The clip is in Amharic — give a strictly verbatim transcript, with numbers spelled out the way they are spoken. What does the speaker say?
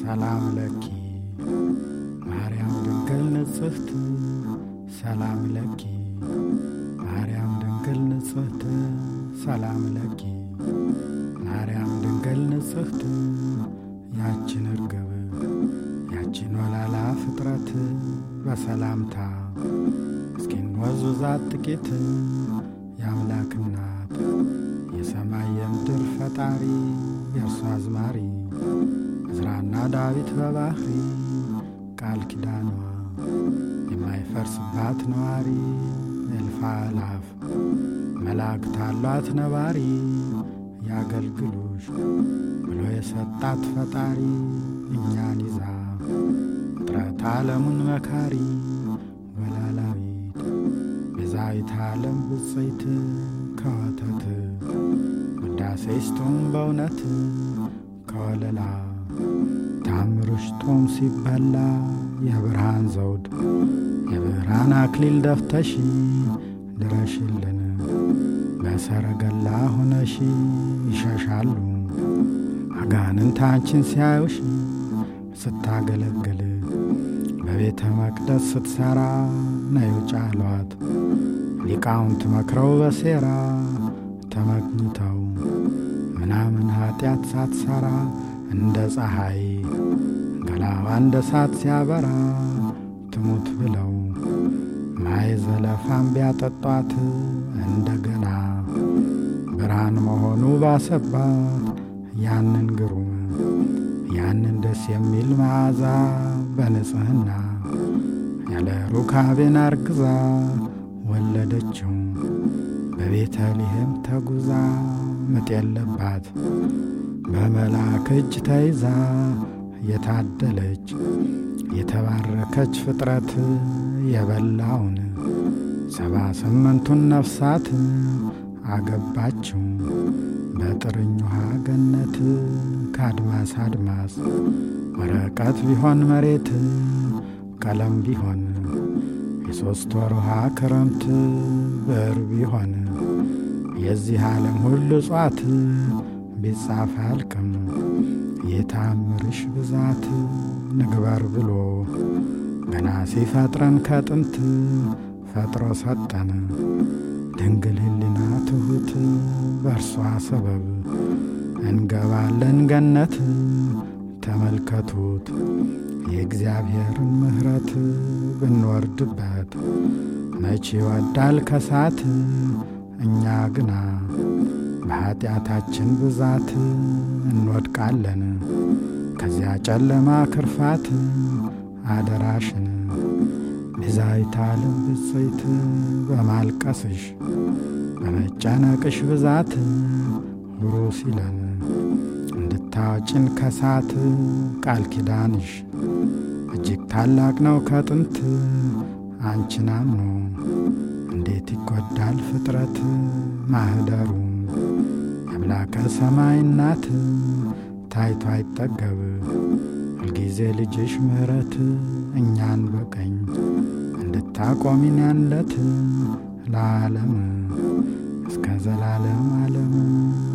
ሰላም ለኪ ማርያም ድንግል ንጽሕት ሰላም ለኪ ማርያም ድንግል ንጽሕት ሰላም ለኪ ማርያም ድንግል ንጽሕት ያችን እርግብ ያችን ወላላ ፍጥረት በሰላምታ እስኪን ወዙዛት ጥቂት የአምላክ እናት የሰማይ የምድር ፈጣሪ የእርሷ አዝማሪ ዕዝራና ዳዊት በባህሪ ቃል ኪዳኗ የማይፈርስባት ነዋሪ እልፍ አእላፍ መላእክት አሏት ነባሪ ያገልግሉሽ ብሎ የሰጣት ፈጣሪ እኛን ይዛ ፍጥረት ዓለሙን መካሪ ወላላዊት ቤዛዊት ዓለም ብፅዕት ከወተት ውዳሴ ስቶም በእውነት ከወለላ ታምርሽ ጦም ሲበላ የብርሃን ዘውድ የብርሃን አክሊል ደፍተሽ ድረሽልን በሰረገላ ሆነሽ ይሸሻሉ አጋንንት አንቺን ሲያዩሽ ስታገለግል በቤተ መቅደስ ስትሰራ ነዩ ጫሏት ሊቃውንት መክረው በሴራ ተመግኝተው ምናምን ኃጢአት ሳትሰራ እንደ ፀሐይ ገላዋ እንደ ሳት ሲያበራ ትሙት ብለው ማይ ዘለፋም ቢያጠጧት እንደገና ብርሃን መሆኑ ባሰባት ያንን ግሩም ያንን ደስ የሚል መዓዛ በንጽሕና ያለ ሩካቤን አርግዛ ወለደችው በቤተልሔም ተጉዛ ምጥ የለባት በመልአክ እጅ ተይዛ የታደለች የተባረከች ፍጥረት የበላውን ሰባ ስምንቱን ነፍሳት አገባችው በጥርኝ ውሃ ገነት ከአድማስ አድማስ ወረቀት ቢሆን መሬት ቀለም ቢሆን የሦስት ወር ውሃ ክረምት ብዕር ቢሆን የዚህ ዓለም ሁሉ እጽዋት ቢጻፍ አልቅም የታምርሽ ብዛት ንግበር ብሎ ገና ሲፈጥረን ከጥንት ፈጥሮ ሰጠን ድንግል ሕሊና ትሁት በእርሷ ሰበብ እንገባለን ገነት ተመልከቱት የእግዚአብሔርን ምሕረት ብንወርድበት መቼ ይወዳል ከሳት እኛ ግና በኀጢአታችን ብዛት እንወድቃለን ከዚያ ጨለማ ክርፋት አደራሽን ቤዛዊተ ዓለም ብፅዕት በማልቀስሽ በመጨነቅሽ ብዛት ሁሩ ሲለን እንድታወጭን ከሳት ቃል ኪዳንሽ እጅግ ታላቅ ነው ከጥንት አንቺን አምኖ እንዴት ይጎዳል ፍጥረት ማኅደሩ የአምላከ ሰማይ እናት ታይቶ አይጠገብ ሁልጊዜ ልጅሽ ምሕረት እኛን በቀኝ እንድታቆሚን ያለት ለዓለም እስከ ዘላለም ዓለም